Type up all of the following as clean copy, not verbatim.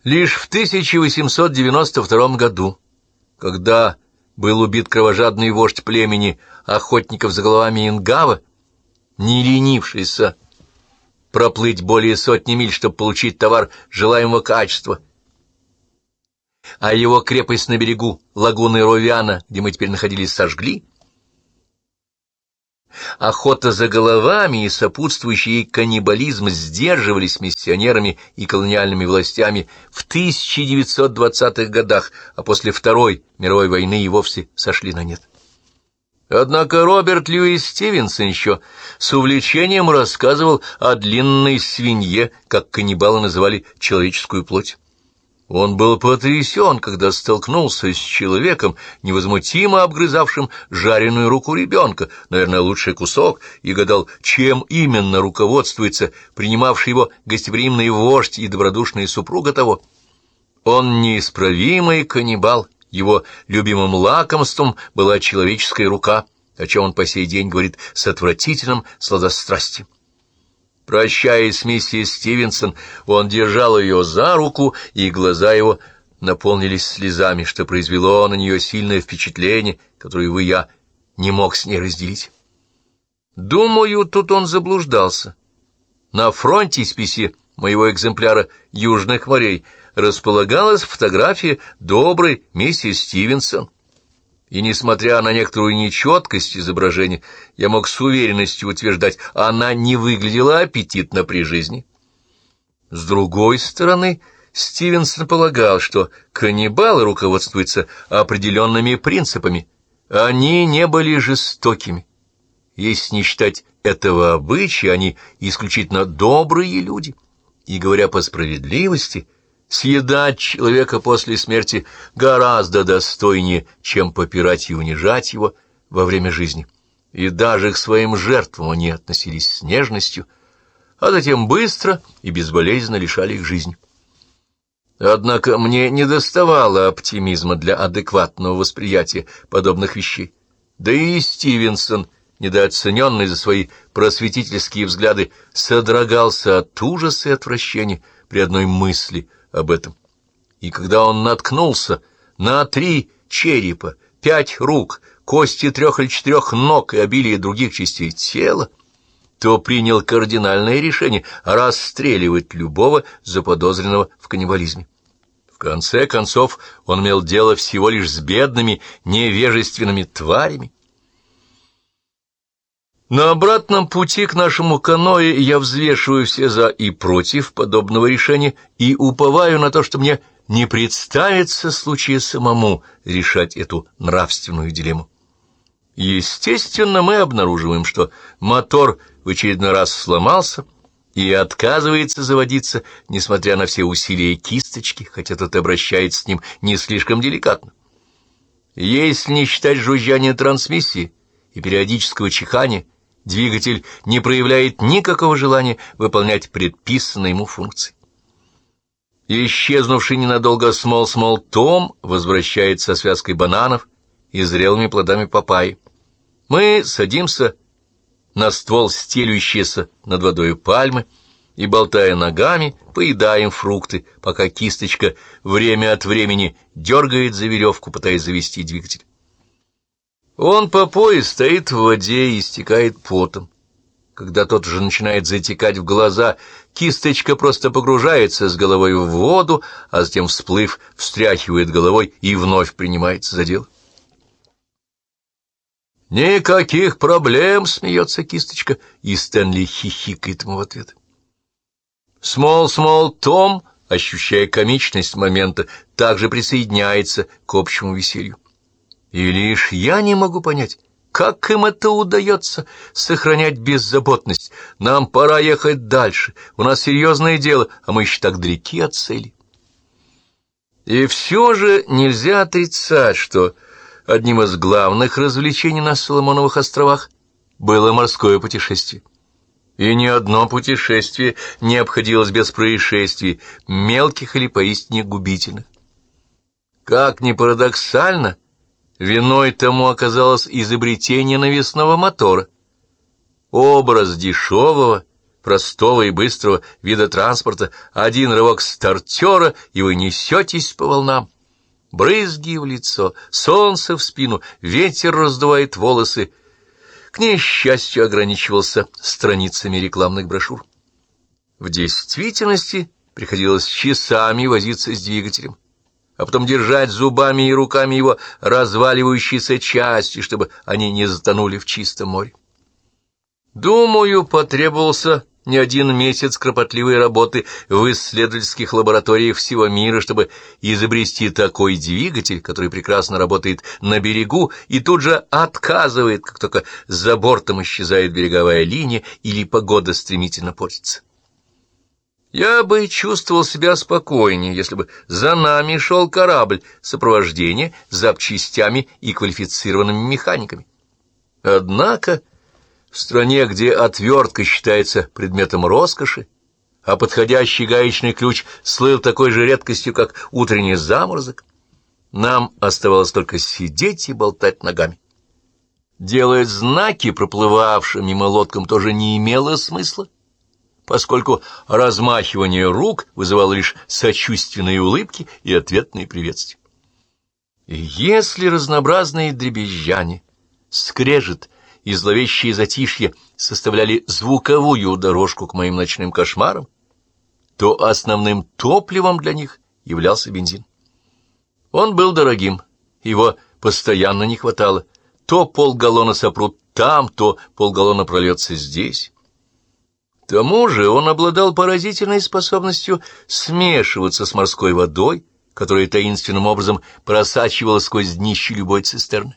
Лишь в 1892 году, когда был убит кровожадный вождь племени охотников за головами Ингава, не ленившийся проплыть более сотни миль, чтобы получить товар желаемого качества, а его крепость на берегу лагуны Ровиана, где мы теперь находились, сожгли, охота за головами и сопутствующий ей каннибализм сдерживались миссионерами и колониальными властями в 1920-х годах, а после Второй мировой войны и вовсе сошли на нет. Однако Роберт Льюис Стивенсон еще с увлечением рассказывал о длинной свинье, как каннибалы называли человеческую плоть. Он был потрясен, когда столкнулся с человеком, невозмутимо обгрызавшим жареную руку ребенка, наверное, лучший кусок, и гадал, чем именно руководствуется принимавший его гостеприимный вождь и добродушная супруга того. Он неисправимый каннибал, его любимым лакомством была человеческая рука, о чем он по сей день говорит с отвратительным сладострастием. Прощаясь с миссис Стивенсон, он держал ее за руку, и глаза его наполнились слезами, что произвело на нее сильное впечатление, которое вы, я, не мог с ней разделить. Думаю, тут он заблуждался. На фронтисписе моего экземпляра «Южных морей» располагалась фотография доброй миссис Стивенсон. И, несмотря на некоторую нечеткость изображения, я мог с уверенностью утверждать, она не выглядела аппетитно при жизни. С другой стороны, Стивенсон полагал, что каннибалы руководствуются определенными принципами. Они не были жестокими. Если не считать этого обычая, они исключительно добрые люди. И, говоря по справедливости, съедать человека после смерти гораздо достойнее, чем попирать и унижать его во время жизни. И даже к своим жертвам они относились с нежностью, а затем быстро и безболезненно лишали их жизни. Однако мне недоставало оптимизма для адекватного восприятия подобных вещей. Да и Стивенсон, недооцененный за свои просветительские взгляды, содрогался от ужаса и отвращения при одной мысли об этом. И когда он наткнулся на 3 черепа, 5 рук, кости 3 или 4 ног и обилие других частей тела, то принял кардинальное решение расстреливать любого заподозренного в каннибализме. В конце концов, он имел дело всего лишь с бедными, невежественными тварями. На обратном пути к нашему каноэ я взвешиваю все «за» и «против» подобного решения и уповаю на то, что мне не представится случая самому решать эту нравственную дилемму. Естественно, мы обнаруживаем, что мотор в очередной раз сломался и отказывается заводиться, несмотря на все усилия кисточки, хотя тот обращается с ним не слишком деликатно. Если не считать жужжания трансмиссии и периодического чихания, двигатель не проявляет никакого желания выполнять предписанные ему функции. Исчезнувший ненадолго Смол Том возвращается со связкой бананов и зрелыми плодами папайи. Мы садимся на ствол стелющейся над водой пальмы и, болтая ногами, поедаем фрукты, пока кисточка время от времени дергает за веревку, пытаясь завести двигатель. Он по пояс стоит в воде и истекает потом. Когда тот же начинает затекать в глаза, кисточка просто погружается с головой в воду, а затем, всплыв, встряхивает головой и вновь принимается за дело. «Никаких проблем!» — смеется кисточка, и Стэнли хихикает ему в ответ. Смол Том, ощущая комичность момента, также присоединяется к общему веселью. И лишь я не могу понять, как им это удается сохранять беззаботность. Нам пора ехать дальше, у нас серьезное дело, а мы еще так далеки от цели. И все же нельзя отрицать, что одним из главных развлечений на Соломоновых островах было морское путешествие. И ни одно путешествие не обходилось без происшествий, мелких или поистине губительных. Как ни парадоксально, виной тому оказалось изобретение навесного мотора. Образ дешевого, простого и быстрого вида транспорта, один рывок стартера, и вы несетесь по волнам. Брызги в лицо, солнце в спину, ветер раздувает волосы. К несчастью, ограничивался страницами рекламных брошюр. В действительности приходилось часами возиться с двигателем, а потом держать зубами и руками его разваливающиеся части, чтобы они не затонули в чистом море. Думаю, потребовался не один месяц кропотливой работы в исследовательских лабораториях всего мира, чтобы изобрести такой двигатель, который прекрасно работает на берегу и тут же отказывает, как только за бортом исчезает береговая линия или погода стремительно портится. Я бы чувствовал себя спокойнее, если бы за нами шел корабль сопровождения с запчастями и квалифицированными механиками. Однако в стране, где отвертка считается предметом роскоши, а подходящий гаечный ключ слыл такой же редкостью, как утренний заморозок, нам оставалось только сидеть и болтать ногами. Делать знаки проплывавшим мимо лодкам тоже не имело смысла, поскольку размахивание рук вызывало лишь сочувственные улыбки и ответные приветствия. И если разнообразные дребезжания, скрежет и зловещие затишья составляли звуковую дорожку к моим ночным кошмарам, то основным топливом для них являлся бензин. Он был дорогим, его постоянно не хватало. То полгаллона сопрут там, то полгаллона прольется здесь. К тому же он обладал поразительной способностью смешиваться с морской водой, которая таинственным образом просачивалась сквозь днище любой цистерны.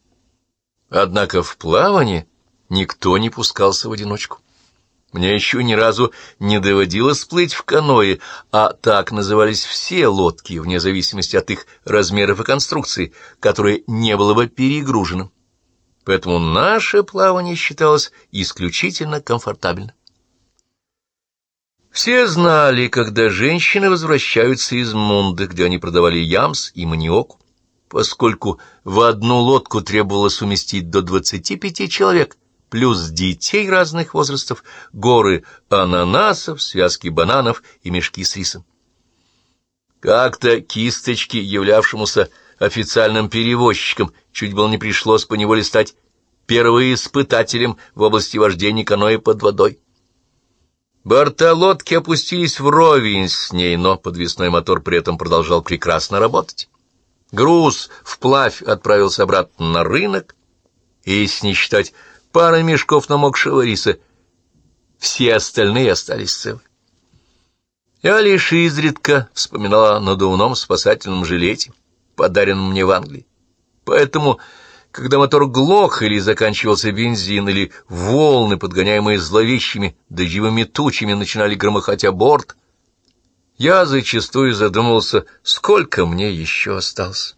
Однако в плавание никто не пускался в одиночку. Мне еще ни разу не доводилось плыть в каное, а так назывались все лодки, вне зависимости от их размеров и конструкции, которое не было бы перегружено. Поэтому наше плавание считалось исключительно комфортабельным. Все знали, когда женщины возвращаются из Мунды, где они продавали ямс и маниоку, поскольку в одну лодку требовалось уместить до 25 человек, плюс детей разных возрастов, горы ананасов, связки бананов и мешки с рисом. Как-то Кисточке, являвшемуся официальным перевозчиком, чуть было не пришлось поневоле стать первоиспытателем в области вождения каноэ под водой. Борта лодки опустились вровень с ней, но подвесной мотор при этом продолжал прекрасно работать. Груз вплавь отправился обратно на рынок, и, если не считать пары мешков намокшего риса, все остальные остались целы. Я лишь изредка вспоминала о надувном спасательном жилете, подаренном мне в Англии. Поэтому, когда мотор глох или заканчивался бензин, или волны, подгоняемые зловещими дождевыми тучами, начинали громыхать о борт, я зачастую задумывался, сколько мне еще осталось.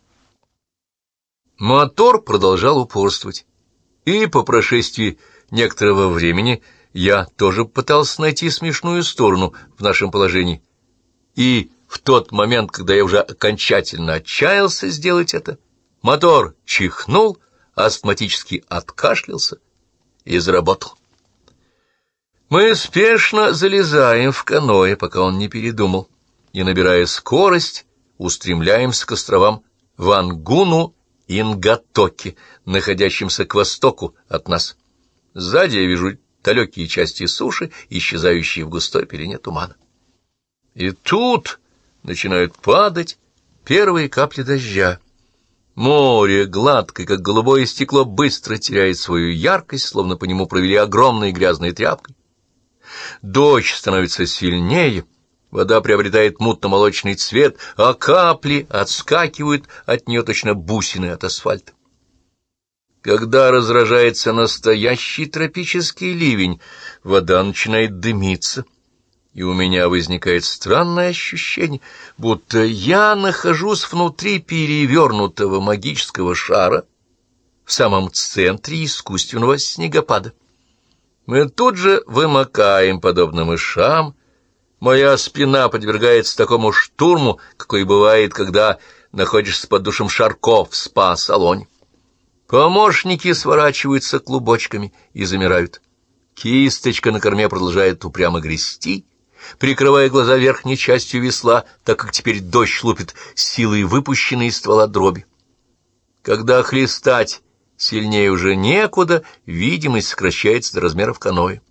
Мотор продолжал упорствовать, и по прошествии некоторого времени я тоже пытался найти смешную сторону в нашем положении. И в тот момент, когда я уже окончательно отчаялся сделать это, мотор чихнул, астматически откашлялся и заработал. Мы спешно залезаем в каноэ, пока он не передумал, и, набирая скорость, устремляемся к островам Вангуну и Нгатоки, находящимся к востоку от нас. Сзади я вижу далекие части суши, исчезающие в густой пелене тумана. И тут начинают падать первые капли дождя. Море, гладкое, как голубое стекло, быстро теряет свою яркость, словно по нему провели огромной грязной тряпкой. Дождь становится сильнее, вода приобретает мутно-молочный цвет, а капли отскакивают от нее точно бусины от асфальта. Когда разражается настоящий тропический ливень, вода начинает дымиться, и у меня возникает странное ощущение, будто я нахожусь внутри перевернутого магического шара в самом центре искусственного снегопада. Мы тут же вымокаем, подобно мышам. Моя спина подвергается такому штурму, какой бывает, когда находишься под душем Шарко в спа-салоне. Помощники сворачиваются клубочками и замирают. Кисточка на корме продолжает упрямо грести, прикрывая глаза верхней частью весла, так как теперь дождь лупит силой выпущенной из ствола дроби. Когда хлестать сильнее уже некуда, видимость сокращается до размеров каноэ.